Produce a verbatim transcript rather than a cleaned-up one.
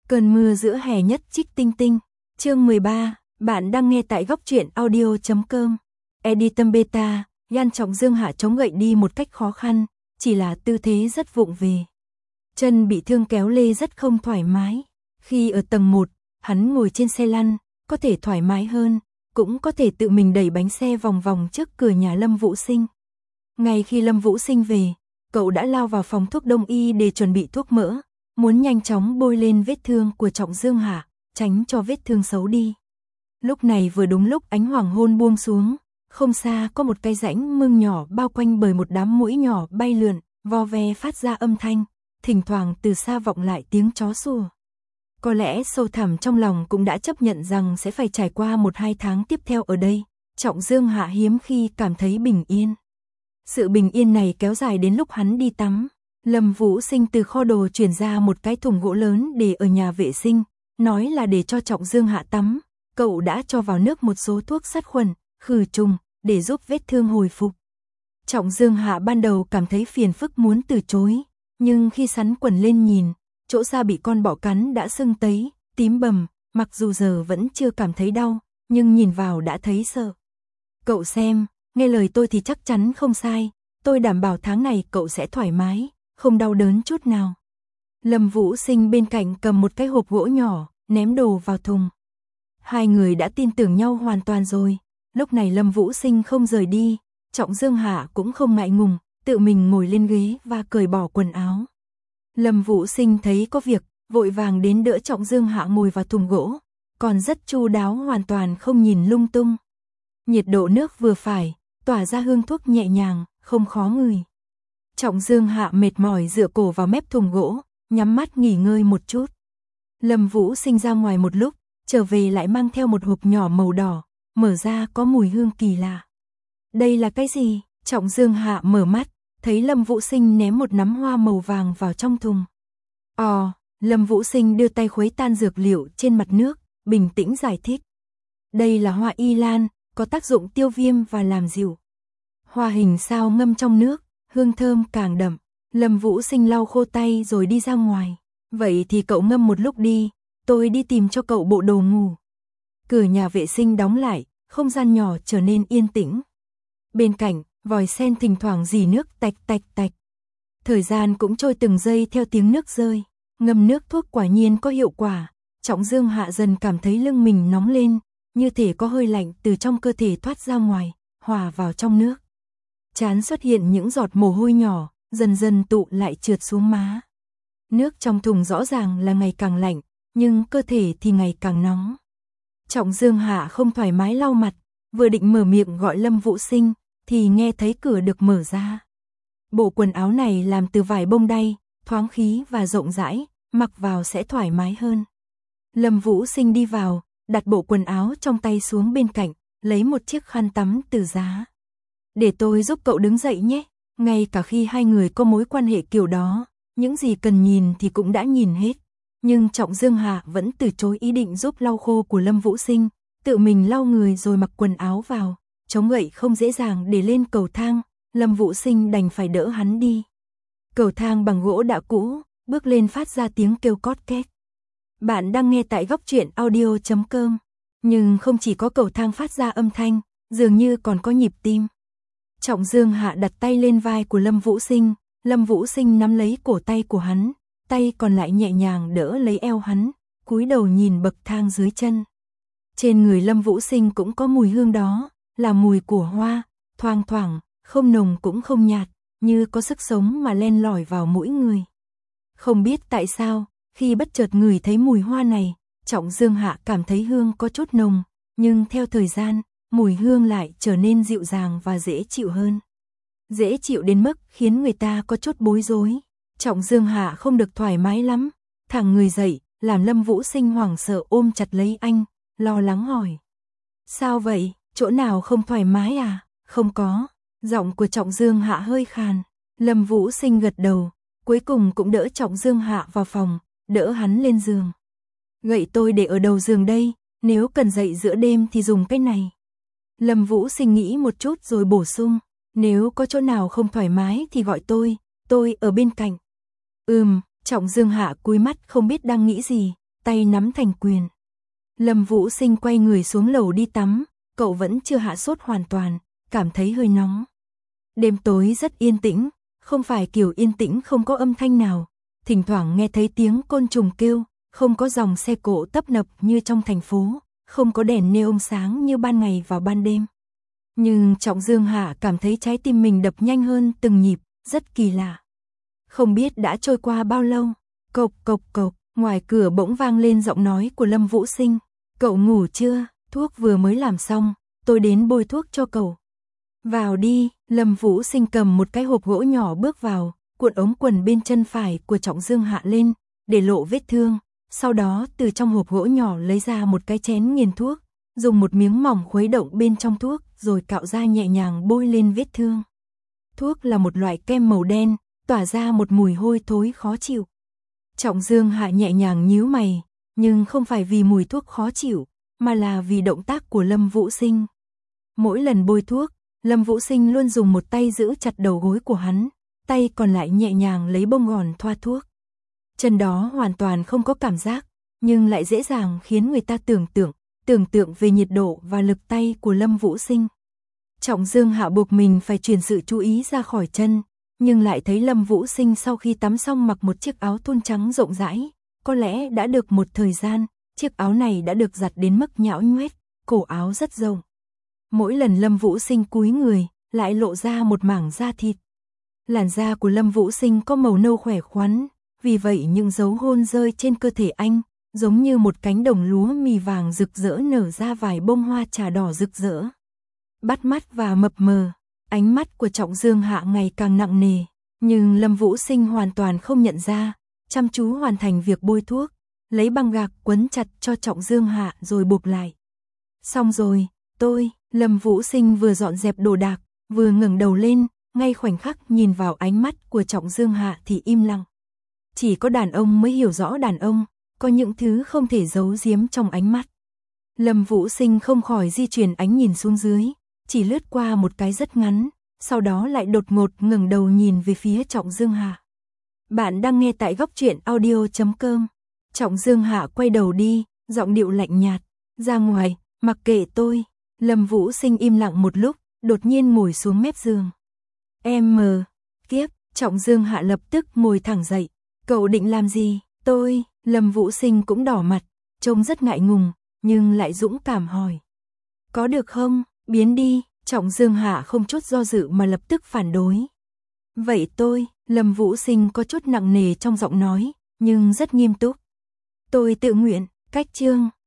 Cơn mưa giữa hè nhất trích tinh tinh. Chương mười ba, bạn đang nghe tại góc truyện audio chấm com. Editum Beta, Gan Trọng Dương Hạ chống gậy đi một cách khó khăn, chỉ là tư thế rất vụng về. Chân bị thương kéo lê rất không thoải mái. Khi ở tầng một, hắn ngồi trên xe lăn, có thể thoải mái hơn, cũng có thể tự mình đẩy bánh xe vòng vòng trước cửa nhà Lâm Vũ Sinh. Ngay khi Lâm Vũ Sinh về, cậu đã lao vào phòng thuốc đông y để chuẩn bị thuốc mỡ, muốn nhanh chóng bôi lên vết thương của Trọng Dương Hạ, tránh cho vết thương xấu đi. Lúc này vừa đúng lúc ánh hoàng hôn buông xuống, không xa có một cái rãnh mương nhỏ bao quanh bởi một đám muỗi nhỏ bay lượn, vo ve phát ra âm thanh, thỉnh thoảng từ xa vọng lại tiếng chó sủa. Có lẽ sâu thẳm trong lòng cũng đã chấp nhận rằng sẽ phải trải qua một hai tháng tiếp theo ở đây, Trọng Dương Hạ hiếm khi cảm thấy bình yên. Sự bình yên này kéo dài đến lúc hắn đi tắm. Lâm Vũ Sinh từ kho đồ chuyển ra một cái thùng gỗ lớn để ở nhà vệ sinh, nói là để cho Trọng Dương Hạ tắm. Cậu đã cho vào nước một số thuốc sát khuẩn, khử trùng, để giúp vết thương hồi phục. Trọng Dương Hạ ban đầu cảm thấy phiền phức muốn từ chối, nhưng khi sắn quần lên nhìn, chỗ da bị con bọ cắn đã sưng tấy, tím bầm, mặc dù giờ vẫn chưa cảm thấy đau, nhưng nhìn vào đã thấy sợ. Cậu xem, nghe lời tôi thì chắc chắn không sai, tôi đảm bảo tháng này cậu sẽ thoải mái, không đau đớn chút nào. Lâm Vũ Sinh bên cạnh cầm một cái hộp gỗ nhỏ, ném đồ vào thùng. Hai người đã tin tưởng nhau hoàn toàn rồi, lúc này Lâm Vũ Sinh không rời đi, Trọng Dương Hạ cũng không ngại ngùng, tự mình ngồi lên ghế và cởi bỏ quần áo. Lâm Vũ Sinh thấy có việc, vội vàng đến đỡ Trọng Dương Hạ ngồi vào thùng gỗ, còn rất chu đáo hoàn toàn không nhìn lung tung. Nhiệt độ nước vừa phải, tỏa ra hương thuốc nhẹ nhàng, không khó ngửi. Trọng Dương Hạ mệt mỏi dựa cổ vào mép thùng gỗ, nhắm mắt nghỉ ngơi một chút. Lâm Vũ Sinh ra ngoài một lúc, trở về lại mang theo một hộp nhỏ màu đỏ, mở ra có mùi hương kỳ lạ. Đây là cái gì? Trọng Dương Hạ mở mắt, thấy Lâm Vũ Sinh ném một nắm hoa màu vàng vào trong thùng. Ồ, Lâm Vũ Sinh đưa tay khuấy tan dược liệu trên mặt nước, bình tĩnh giải thích. Đây là hoa y lan, có tác dụng tiêu viêm và làm dịu. Hoa hình sao ngâm trong nước, hương thơm càng đậm. Lâm Vũ Sinh lau khô tay rồi đi ra ngoài. Vậy thì cậu ngâm một lúc đi, tôi đi tìm cho cậu bộ đồ ngủ. Cửa nhà vệ sinh đóng lại, không gian nhỏ trở nên yên tĩnh. Bên cạnh, vòi sen thỉnh thoảng rỉ nước tạch tạch tạch. Thời gian cũng trôi từng giây theo tiếng nước rơi. Ngâm nước thuốc quả nhiên có hiệu quả. Trọng Dương Hạ dần cảm thấy lưng mình nóng lên, như thể có hơi lạnh từ trong cơ thể thoát ra ngoài, hòa vào trong nước. Trán xuất hiện những giọt mồ hôi nhỏ, dần dần tụ lại trượt xuống má. Nước trong thùng rõ ràng là ngày càng lạnh, nhưng cơ thể thì ngày càng nóng. Trọng Dương Hạ không thoải mái lau mặt, vừa định mở miệng gọi Lâm Vũ Sinh, thì nghe thấy cửa được mở ra. Bộ quần áo này làm từ vải bông đay, thoáng khí và rộng rãi, mặc vào sẽ thoải mái hơn. Lâm Vũ Sinh đi vào, đặt bộ quần áo trong tay xuống bên cạnh, lấy một chiếc khăn tắm từ giá. Để tôi giúp cậu đứng dậy nhé. Ngay cả khi hai người có mối quan hệ kiểu đó, những gì cần nhìn thì cũng đã nhìn hết. Nhưng Trọng Dương Hạ vẫn từ chối ý định giúp lau khô của Lâm Vũ Sinh, tự mình lau người rồi mặc quần áo vào. Chống gậy không dễ dàng để lên cầu thang, Lâm Vũ Sinh đành phải đỡ hắn đi. Cầu thang bằng gỗ đã cũ, bước lên phát ra tiếng kêu cót két. Bạn đang nghe tại góc truyện audio chấm com. Nhưng không chỉ có cầu thang phát ra âm thanh, dường như còn có nhịp tim. Trọng Dương Hạ đặt tay lên vai của Lâm Vũ Sinh, Lâm Vũ Sinh nắm lấy cổ tay của hắn, tay còn lại nhẹ nhàng đỡ lấy eo hắn, cúi đầu nhìn bậc thang dưới chân. Trên người Lâm Vũ Sinh cũng có mùi hương đó, là mùi của hoa, thoang thoảng, không nồng cũng không nhạt, như có sức sống mà len lỏi vào mỗi người. Không biết tại sao, khi bất chợt ngửi thấy mùi hoa này, Trọng Dương Hạ cảm thấy hương có chút nồng, nhưng theo thời gian, mùi hương lại trở nên dịu dàng và dễ chịu hơn. Dễ chịu đến mức khiến người ta có chút bối rối. Trọng Dương Hạ không được thoải mái lắm, thẳng người dậy, làm Lâm Vũ Sinh hoảng sợ ôm chặt lấy anh, lo lắng hỏi. Sao vậy, chỗ nào không thoải mái à? Không có, giọng của Trọng Dương Hạ hơi khàn. Lâm Vũ Sinh gật đầu, cuối cùng cũng đỡ Trọng Dương Hạ vào phòng, đỡ hắn lên giường. Gậy tôi để ở đầu giường đây, nếu cần dậy giữa đêm thì dùng cái này. Lâm Vũ Sinh nghĩ một chút rồi bổ sung, nếu có chỗ nào không thoải mái thì gọi tôi, tôi ở bên cạnh. Ừm, Trọng Dương Hạ cúi mắt không biết đang nghĩ gì, tay nắm thành quyền. Lâm Vũ Sinh quay người xuống lầu đi tắm, cậu vẫn chưa hạ sốt hoàn toàn, cảm thấy hơi nóng. Đêm tối rất yên tĩnh, không phải kiểu yên tĩnh không có âm thanh nào, thỉnh thoảng nghe thấy tiếng côn trùng kêu, không có dòng xe cộ tấp nập như trong thành phố, không có đèn neon sáng như ban ngày vào ban đêm. Nhưng Trọng Dương Hạ cảm thấy trái tim mình đập nhanh hơn từng nhịp, rất kỳ lạ. Không biết đã trôi qua bao lâu, cộc cộc cộc, ngoài cửa bỗng vang lên giọng nói của Lâm Vũ Sinh. Cậu ngủ chưa? Thuốc vừa mới làm xong, tôi đến bôi thuốc cho cậu. Vào đi, Lâm Vũ Sinh cầm một cái hộp gỗ nhỏ bước vào, cuộn ống quần bên chân phải của Trọng Dương Hạ lên, để lộ vết thương. Sau đó từ trong hộp gỗ nhỏ lấy ra một cái chén nghiền thuốc, dùng một miếng mỏng khuấy động bên trong thuốc, rồi cạo ra nhẹ nhàng bôi lên vết thương. Thuốc là một loại kem màu đen, tỏa ra một mùi hôi thối khó chịu. Trọng Dương Hạ nhẹ nhàng nhíu mày, nhưng không phải vì mùi thuốc khó chịu, mà là vì động tác của Lâm Vũ Sinh. Mỗi lần bôi thuốc, Lâm Vũ Sinh luôn dùng một tay giữ chặt đầu gối của hắn, tay còn lại nhẹ nhàng lấy bông gòn thoa thuốc. Chân đó hoàn toàn không có cảm giác, nhưng lại dễ dàng khiến người ta tưởng tượng, tưởng tượng về nhiệt độ và lực tay của Lâm Vũ Sinh. Trọng Dương Hạ buộc mình phải chuyển sự chú ý ra khỏi chân, nhưng lại thấy Lâm Vũ Sinh sau khi tắm xong mặc một chiếc áo thun trắng rộng rãi, có lẽ đã được một thời gian, chiếc áo này đã được giặt đến mức nhão nhoét, cổ áo rất rộng. Mỗi lần Lâm Vũ Sinh cúi người, lại lộ ra một mảng da thịt. Làn da của Lâm Vũ Sinh có màu nâu khỏe khoắn, vì vậy những dấu hôn rơi trên cơ thể anh, giống như một cánh đồng lúa mì vàng rực rỡ nở ra vài bông hoa trà đỏ rực rỡ. Bắt mắt và mập mờ, ánh mắt của Trọng Dương Hạ ngày càng nặng nề, nhưng Lâm Vũ Sinh hoàn toàn không nhận ra, chăm chú hoàn thành việc bôi thuốc, lấy băng gạc quấn chặt cho Trọng Dương Hạ rồi buộc lại. Xong rồi, tôi, Lâm Vũ Sinh vừa dọn dẹp đồ đạc, vừa ngẩng đầu lên, ngay khoảnh khắc nhìn vào ánh mắt của Trọng Dương Hạ thì im lặng. Chỉ có đàn ông mới hiểu rõ đàn ông, có những thứ không thể giấu giếm trong ánh mắt. Lâm Vũ Sinh không khỏi di chuyển ánh nhìn xuống dưới, chỉ lướt qua một cái rất ngắn, sau đó lại đột ngột ngẩng đầu nhìn về phía Trọng Dương Hạ. Bạn đang nghe tại góc truyện audio chấm com. Trọng Dương Hạ quay đầu đi, giọng điệu lạnh nhạt, ra ngoài, mặc kệ tôi. Lâm Vũ Sinh im lặng một lúc, đột nhiên ngồi xuống mép giường. Em mờ, kiếp, Trọng Dương Hạ lập tức ngồi thẳng dậy. Cậu định làm gì? Tôi, Lâm Vũ Sinh cũng đỏ mặt, trông rất ngại ngùng, nhưng lại dũng cảm hỏi. Có được không? Biến đi, Trọng Dương Hạ không chút do dự mà lập tức phản đối. Vậy tôi, Lâm Vũ Sinh có chút nặng nề trong giọng nói, nhưng rất nghiêm túc. Tôi tự nguyện, cách chương.